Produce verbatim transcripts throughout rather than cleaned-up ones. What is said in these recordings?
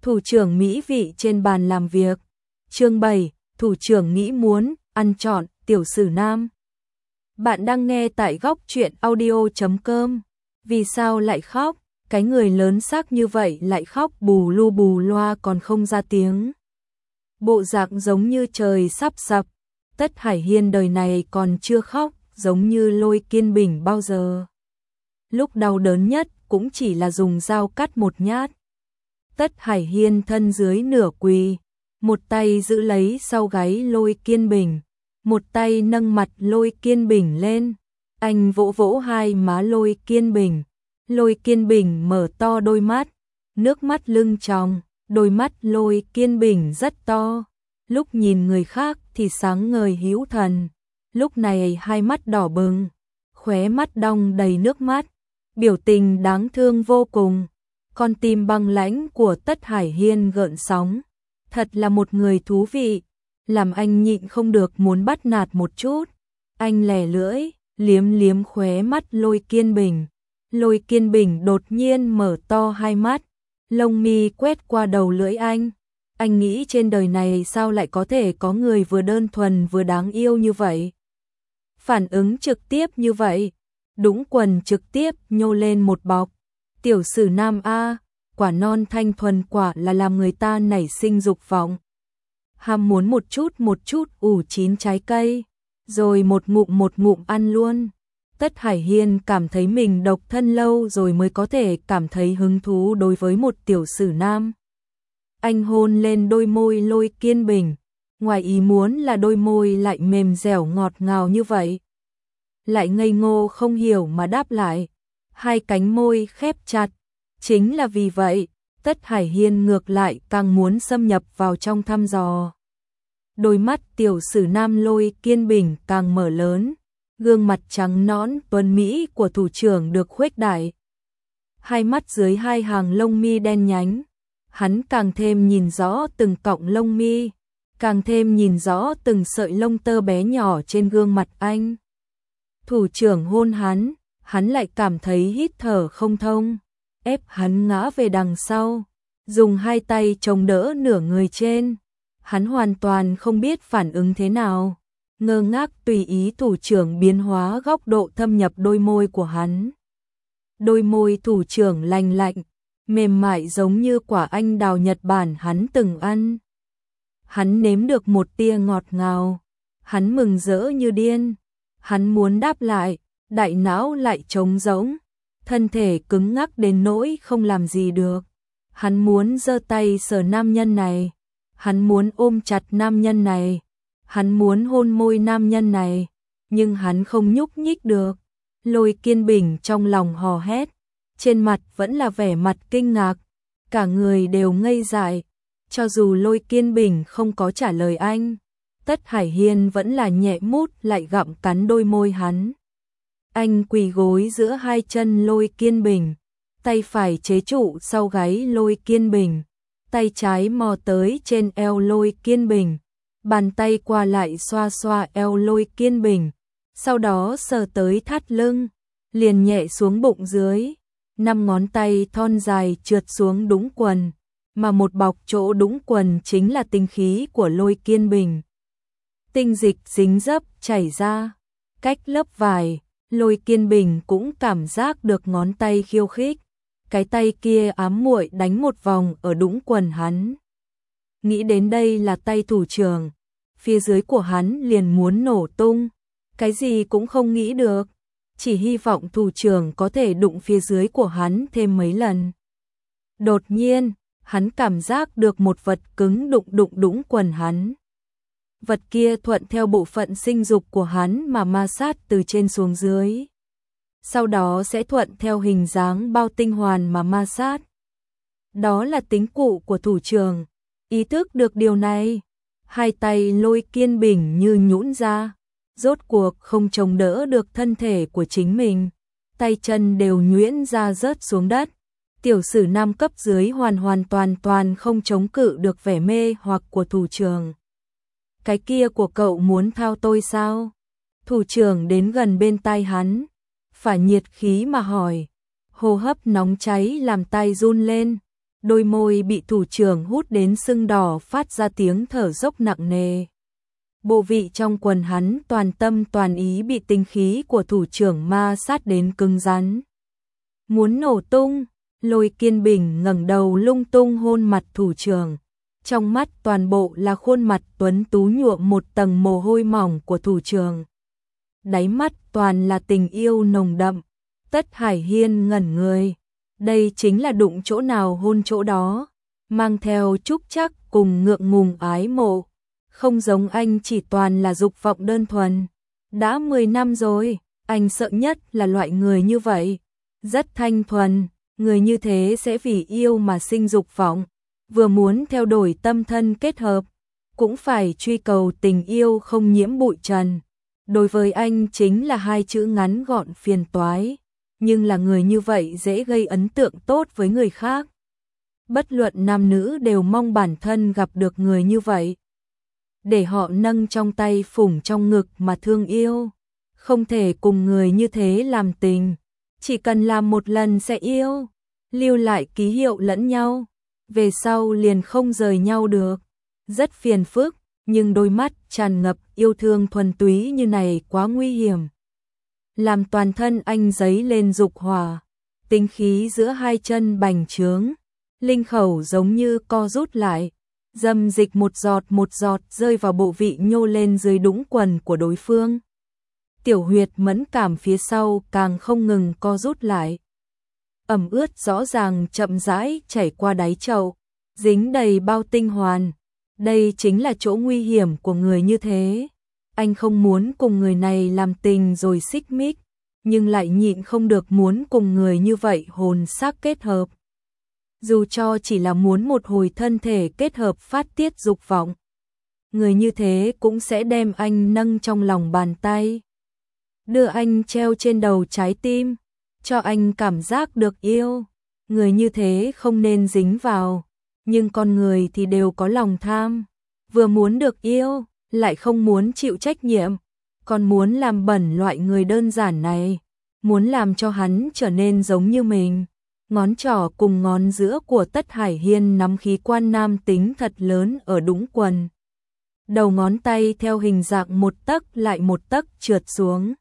Thủ trưởng mỹ vị trên bàn làm việc. Chương bảy, thủ trưởng nghĩ muốn ăn trọn Tiểu Sử Nam. Bạn đang nghe tại góc truyện audio chấm com. Vì sao lại khóc? Cái người lớn xác như vậy lại khóc bù lu bù loa còn không ra tiếng. Bộ dạng giống như trời sắp sập. Tất Hải Hiên đời này còn chưa khóc, giống như Lôi Kiên Bình bao giờ. Lúc đau đớn nhất cũng chỉ là dùng dao cắt một nhát. Tất Hải Hiên thân dưới nửa quỳ, một tay giữ lấy sau gáy Lôi Kiên Bình, một tay nâng mặt Lôi Kiên Bình lên. Anh vỗ vỗ hai má Lôi Kiên Bình. Lôi Kiên Bình mở to đôi mắt, nước mắt lưng tròng, đôi mắt Lôi Kiên Bình rất to. Lúc nhìn người khác thì sáng ngời hữu thần, lúc này hai mắt đỏ bừng, khóe mắt đong đầy nước mắt, biểu tình đáng thương vô cùng. Con tim băng lãnh của Tất Hải Hiên gợn sóng, thật là một người thú vị, làm anh nhịn không được muốn bắt nạt một chút. Anh lè lưỡi, liếm liếm khóe mắt Lôi Kiên Bình. Lôi Kiên Bình đột nhiên mở to hai mắt, lông mi quét qua đầu lưỡi anh. Anh nghĩ trên đời này sao lại có thể có người vừa đơn thuần vừa đáng yêu như vậy. Phản ứng trực tiếp như vậy, Đũng Quần trực tiếp nhô lên một bọc. Tiểu Sử Nam a, quả non thanh thuần quả là làm người ta nảy sinh dục vọng. Ham muốn một chút một chút ủ chín trái cây, rồi một ngụm một ngụm ăn luôn. Tất Hải Hiên cảm thấy mình độc thân lâu rồi mới có thể cảm thấy hứng thú đối với một Tiểu Sử Nam. Anh hôn lên đôi môi Lôi Kiên Bình, ngoài ý muốn là đôi môi lại mềm dẻo ngọt ngào như vậy. Lại ngây ngô không hiểu mà đáp lại, hai cánh môi khép chặt. Chính là vì vậy, Tất Hải Hiên ngược lại càng muốn xâm nhập vào trong thăm dò. Đôi mắt Tiểu Sử Nam Lôi Kiên Bình càng mở lớn, gương mặt trắng nõn tuấn mỹ của thủ trưởng được khuếch đại. Hai mắt dưới hai hàng lông mi đen nhánh, hắn càng thêm nhìn rõ từng cọng lông mi, càng thêm nhìn rõ từng sợi lông tơ bé nhỏ trên gương mặt anh. Thủ trưởng hôn hắn, hắn lại cảm thấy hít thở không thông, ép hắn ngã về đằng sau, dùng hai tay chống đỡ nửa người trên. Hắn hoàn toàn không biết phản ứng thế nào, ngơ ngác tùy ý thủ trưởng biến hóa góc độ thâm nhập đôi môi của hắn. Đôi môi thủ trưởng lành lạnh, mềm mại giống như quả anh đào Nhật Bản hắn từng ăn. Hắn nếm được một tia ngọt ngào, hắn mừng rỡ như điên, hắn muốn đáp lại, đại não lại trống rỗng, thân thể cứng ngắc đến nỗi không làm gì được. Hắn muốn giơ tay sờ nam nhân này, hắn muốn ôm chặt nam nhân này, hắn muốn hôn môi nam nhân này, nhưng hắn không nhúc nhích được. Lôi Kiên Bình trong lòng hò hét, trên mặt vẫn là vẻ mặt kinh ngạc, cả người đều ngây dại. Cho dù Lôi Kiên Bình không có trả lời anh, Tất Hải Hiên vẫn là nhẹ mút lại gặm cắn đôi môi hắn. Anh quỳ gối giữa hai chân Lôi Kiên Bình, tay phải chế trụ sau gáy Lôi Kiên Bình, tay trái mò tới trên eo Lôi Kiên Bình, bàn tay qua lại xoa xoa eo Lôi Kiên Bình, sau đó sờ tới thắt lưng, liền nhẹ xuống bụng dưới, năm ngón tay thon dài trượt xuống Đũng Quần, mà một bọc chỗ Đũng Quần chính là tinh khí của Lôi Kiên Bình. Tinh dịch dính dấp chảy ra, cách lớp vải, Lôi Kiên Bình cũng cảm giác được ngón tay khiêu khích, cái tay kia ám muội đánh một vòng ở Đũng Quần hắn. Nghĩ đến đây là tay thủ trưởng, phía dưới của hắn liền muốn nổ tung, cái gì cũng không nghĩ được, chỉ hy vọng thủ trưởng có thể đụng phía dưới của hắn thêm mấy lần. Đột nhiên, hắn cảm giác được một vật cứng đụng đụng Đũng Quần hắn. Vật kia thuận theo bộ phận sinh dục của hắn mà ma sát từ trên xuống dưới. Sau đó sẽ thuận theo hình dáng bao tinh hoàn mà ma sát. Đó là tính cụ của thủ trưởng. Ý thức được điều này, hai tay Lôi Kiên Bình như nhũn ra, rốt cuộc không chống đỡ được thân thể của chính mình, tay chân đều nhuyễn ra rớt xuống đất. Tiểu Sử Nam cấp dưới hoàn hoàn toàn toàn không chống cự được vẻ mê hoặc của thủ trưởng. Cái kia của cậu muốn thao tôi sao? Thủ trưởng đến gần bên tai hắn, phả nhiệt khí mà hỏi, hô hấp nóng cháy làm tay run lên. đôi môi bị thủ trưởng hút đến sưng đỏ phát ra tiếng thở dốc nặng nề. Bộ vị trong quần hắn toàn tâm toàn ý bị tinh khí của thủ trưởng ma sát đến cứng rắn. Muốn nổ tung, Lôi Kiên Bình ngẩng đầu lung tung hôn mặt thủ trưởng. Trong mắt toàn bộ là khuôn mặt tuấn tú nhuộm một tầng mồ hôi mỏng của thủ trưởng. Đáy mắt toàn là tình yêu nồng đậm. Tất Hải Hiên ngẩn người. Đây chính là đụng chỗ nào hôn chỗ đó. Mang theo chúc chắc cùng ngượng ngùng ái mộ. Không giống anh chỉ toàn là dục vọng đơn thuần. Đã mười năm rồi, anh sợ nhất là loại người như vậy. Rất thanh thuần, người như thế sẽ vì yêu mà sinh dục vọng. Vừa muốn theo đuổi tâm thân kết hợp, cũng phải truy cầu tình yêu không nhiễm bụi trần. Đối với anh chính là hai chữ ngắn gọn phiền toái, nhưng là người như vậy dễ gây ấn tượng tốt với người khác. Bất luận nam nữ đều mong bản thân gặp được người như vậy. Để họ nâng trong tay phủng trong ngực mà thương yêu. Không thể cùng người như thế làm tình, chỉ cần làm một lần sẽ yêu, lưu lại ký hiệu lẫn nhau. Về sau liền không rời nhau được. Rất phiền phức, nhưng đôi mắt tràn ngập yêu thương thuần túy như này quá nguy hiểm. Làm toàn thân anh dấy lên dục hỏa, tính khí giữa hai chân bành trướng, linh khẩu giống như co rút lại, dâm dịch một giọt một giọt rơi vào bộ vị nhô lên dưới đũng quần của đối phương. Tiểu huyệt mẫn cảm phía sau càng không ngừng co rút lại. Ẩm ướt rõ ràng chậm rãi chảy qua đáy chậu, dính đầy bao tinh hoàn. Đây chính là chỗ nguy hiểm của người như thế. Anh không muốn cùng người này làm tình rồi xích mích, nhưng lại nhịn không được muốn cùng người như vậy hồn xác kết hợp. Dù cho chỉ là muốn một hồi thân thể kết hợp phát tiết dục vọng, người như thế cũng sẽ đem anh nâng trong lòng bàn tay, đưa anh treo trên đầu trái tim, cho anh cảm giác được yêu. Người như thế không nên dính vào, nhưng con người thì đều có lòng tham, vừa muốn được yêu, lại không muốn chịu trách nhiệm, còn muốn làm bẩn loại người đơn giản này, muốn làm cho hắn trở nên giống như mình. Ngón trỏ cùng ngón giữa của Tất Hải Hiên nắm khí quan nam tính thật lớn ở đũng quần. Đầu ngón tay theo hình dạng một tấc lại một tấc trượt xuống.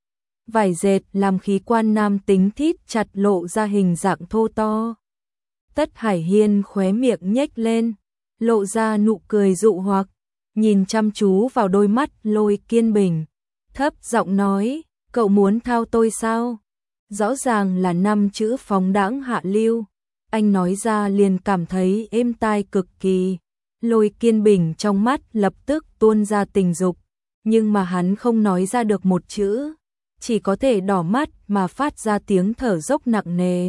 Vải dệt làm khí quan nam tính thít chặt lộ ra hình dạng thô to. Tất Hải Hiên khóe miệng nhếch lên, lộ ra nụ cười dụ hoặc, nhìn chăm chú vào đôi mắt Lôi Kiên Bình, thấp giọng nói, cậu muốn thao tôi sao? Rõ ràng là năm chữ phóng đãng hạ lưu, anh nói ra liền cảm thấy êm tai cực kỳ. Lôi Kiên Bình trong mắt lập tức tuôn ra tình dục, nhưng mà hắn không nói ra được một chữ, chỉ có thể đỏ mắt mà phát ra tiếng thở dốc nặng nề.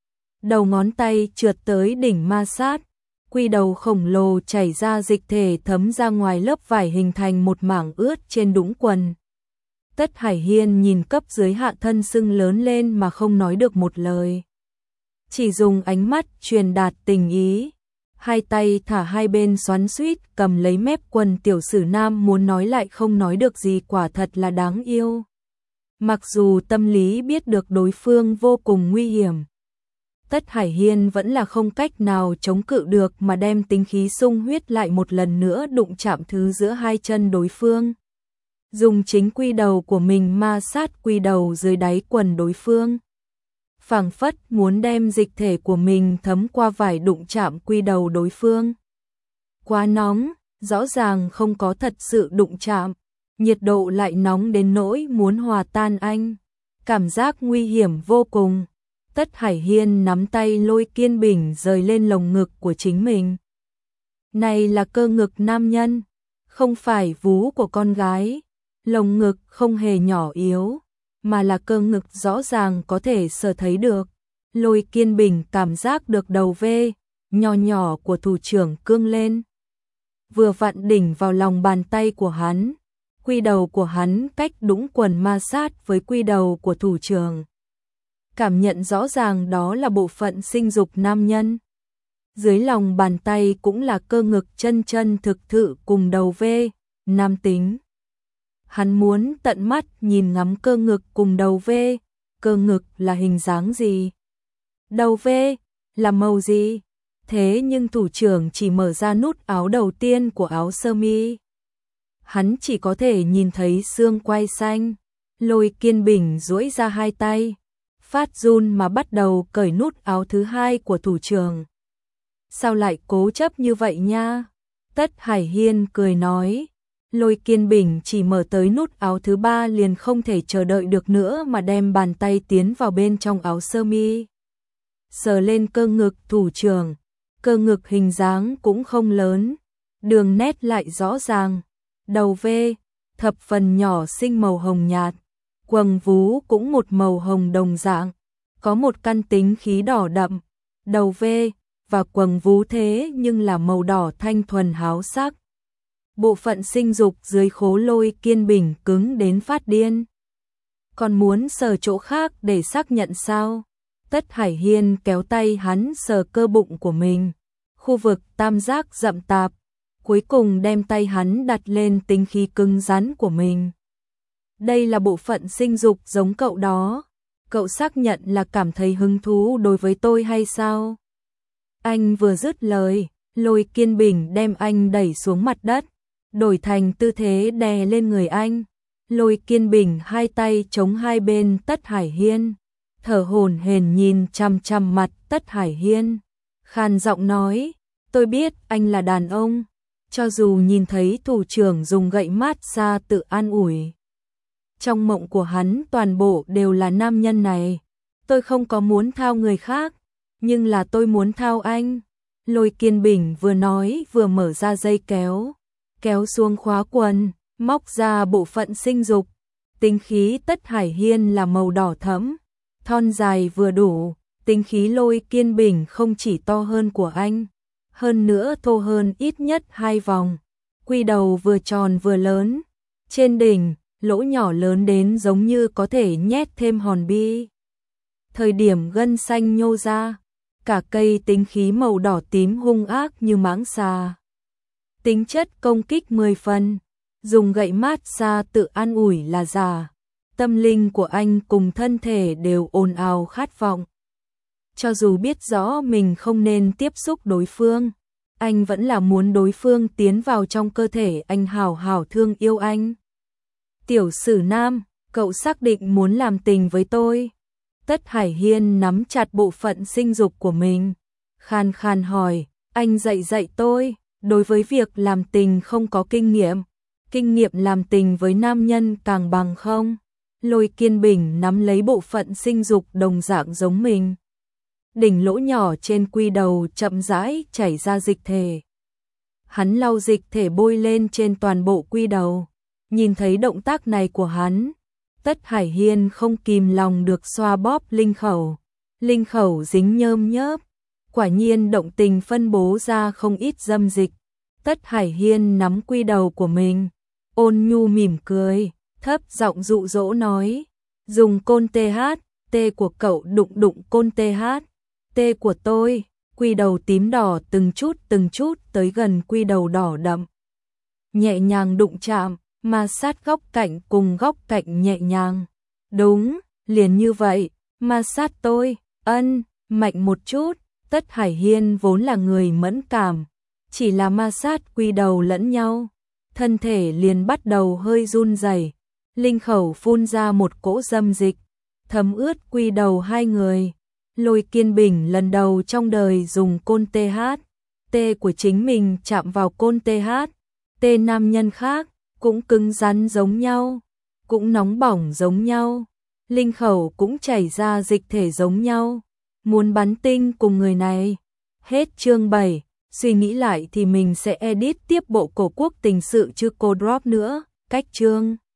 Đầu ngón tay trượt tới đỉnh ma sát, quy đầu khổng lồ chảy ra dịch thể thấm ra ngoài lớp vải hình thành một mảng ướt trên đũng quần. Tất Hải Hiên nhìn cấp dưới hạ thân sưng lớn lên mà không nói được một lời. Chỉ dùng ánh mắt truyền đạt tình ý. Hai tay thả hai bên xoắn xuýt cầm lấy mép quần tiểu sử nam muốn nói lại không nói được gì, quả thật là đáng yêu. Mặc dù tâm lý biết được đối phương vô cùng nguy hiểm, Tất Hải Hiên vẫn là không cách nào chống cự được mà đem tính khí sung huyết lại một lần nữa đụng chạm thứ giữa hai chân đối phương. Dùng chính quy đầu của mình ma sát quy đầu dưới đáy quần đối phương. Phảng phất muốn đem dịch thể của mình thấm qua vải đụng chạm quy đầu đối phương. Quá nóng, rõ ràng không có thật sự đụng chạm, nhiệt độ lại nóng đến nỗi muốn hòa tan anh. Cảm giác nguy hiểm vô cùng. Tất Hải Hiên nắm tay Lôi Kiên Bình rời lên lồng ngực của chính mình. Này là cơ ngực nam nhân, không phải vú của con gái. Lồng ngực không hề nhỏ yếu, mà là cơ ngực rõ ràng có thể sờ thấy được. Lôi Kiên Bình cảm giác được đầu vê nhỏ nhỏ của thủ trưởng cương lên, vừa vặn đỉnh vào lòng bàn tay của hắn. Quy đầu của hắn cách đũng quần ma sát với quy đầu của thủ trưởng. Cảm nhận rõ ràng đó là bộ phận sinh dục nam nhân. Dưới lòng bàn tay cũng là cơ ngực chân chân thực thự cùng đầu vê nam tính. Hắn muốn tận mắt nhìn ngắm cơ ngực cùng đầu vê, cơ ngực là hình dáng gì? Đầu vê là màu gì? Thế nhưng thủ trưởng chỉ mở ra nút áo đầu tiên của áo sơ mi. Hắn chỉ có thể nhìn thấy xương quai xanh. Lôi Kiên Bình duỗi ra hai tay, phát run mà bắt đầu cởi nút áo thứ hai của thủ trưởng. Sao lại cố chấp như vậy nha? Tất Hải Hiên cười nói. Lôi Kiên Bình chỉ mở tới nút áo thứ ba liền không thể chờ đợi được nữa mà đem bàn tay tiến vào bên trong áo sơ mi. Sờ lên cơ ngực thủ trưởng, cơ ngực hình dáng cũng không lớn, đường nét lại rõ ràng, đầu V, thập phần nhỏ xinh màu hồng nhạt, quầng vú cũng một màu hồng đồng dạng, có một căn tính khí đỏ đậm, đầu V và quầng vú thế nhưng là màu đỏ thanh thuần háo sắc. Bộ phận sinh dục dưới khố Lôi Kiên Bình cứng đến phát điên. Còn muốn sờ chỗ khác để xác nhận sao? Tất Hải Hiên kéo tay hắn sờ cơ bụng của mình, khu vực tam giác rậm tạp, cuối cùng đem tay hắn đặt lên tính khí cứng rắn của mình. Đây là bộ phận sinh dục giống cậu đó, cậu xác nhận là cảm thấy hứng thú đối với tôi hay sao? Anh vừa dứt lời, Lôi Kiên Bình đem anh đẩy xuống mặt đất, đổi thành tư thế đè lên người anh. Lôi Kiên Bình hai tay chống hai bên Tất Hải Hiên, thở hổn hển nhìn chằm chằm mặt Tất Hải Hiên, khàn giọng nói, tôi biết anh là đàn ông, cho dù nhìn thấy thủ trưởng dùng gậy mát xa tự an ủi. Trong mộng của hắn toàn bộ đều là nam nhân này, tôi không có muốn thao người khác, nhưng là tôi muốn thao anh. Lôi Kiên Bình vừa nói vừa mở ra dây kéo, kéo xuống khóa quần, móc ra bộ phận sinh dục. Tính khí Tất Hải Hiên là màu đỏ thẫm, thon dài vừa đủ, tính khí Lôi Kiên Bình không chỉ to hơn của anh, hơn nữa thô hơn ít nhất hai vòng, quy đầu vừa tròn vừa lớn, trên đỉnh, lỗ nhỏ lớn đến giống như có thể nhét thêm hòn bi. Thời điểm gân xanh nhô ra, cả cây tính khí màu đỏ tím hung ác như mãng xà. Tính chất công kích mười phần, dùng gậy mát xa tự an ủi là giả. Tâm linh của anh cùng thân thể đều ồn ào khát vọng. Cho dù biết rõ mình không nên tiếp xúc đối phương, anh vẫn là muốn đối phương tiến vào trong cơ thể anh hào hào thương yêu anh. Tiểu Sử Nam, cậu xác định muốn làm tình với tôi. Tất Hải Hiên nắm chặt bộ phận sinh dục của mình, khan khan hỏi, anh dạy dạy tôi, đối với việc làm tình không có kinh nghiệm, kinh nghiệm làm tình với nam nhân càng bằng không? Lôi Kiên Bình nắm lấy bộ phận sinh dục đồng dạng giống mình. Đỉnh lỗ nhỏ trên quy đầu chậm rãi chảy ra dịch thể. Hắn lau dịch thể bôi lên trên toàn bộ quy đầu. Nhìn thấy động tác này của hắn, Tất Hải Hiên không kìm lòng được xoa bóp linh khẩu. Linh khẩu dính nhơm nhớp, quả nhiên động tình phân bố ra không ít dâm dịch. Tất Hải Hiên nắm quy đầu của mình, ôn nhu mỉm cười, thấp giọng dụ dỗ nói, dùng côn tê hát, tê của cậu đụng đụng côn tê hát, tê của tôi, quy đầu tím đỏ từng chút từng chút tới gần quy đầu đỏ đậm. Nhẹ nhàng đụng chạm, ma sát góc cạnh cùng góc cạnh nhẹ nhàng. Đúng, liền như vậy, ma sát tôi, ân, mạnh một chút. Tất Hải Hiên vốn là người mẫn cảm, chỉ là ma sát quy đầu lẫn nhau, thân thể liền bắt đầu hơi run rẩy, linh khẩu phun ra một cỗ dâm dịch, thấm ướt quy đầu hai người. Lôi Kiên Bình lần đầu trong đời dùng côn tê hát, tê của chính mình chạm vào côn tê hát, tê nam nhân khác, cũng cứng rắn giống nhau, cũng nóng bỏng giống nhau, linh khẩu cũng chảy ra dịch thể giống nhau. Muốn bắn tinh cùng người này. Hết chương bảy, suy nghĩ lại thì mình sẽ edit tiếp bộ cổ quốc tình sự chứ cô drop nữa, cách chương.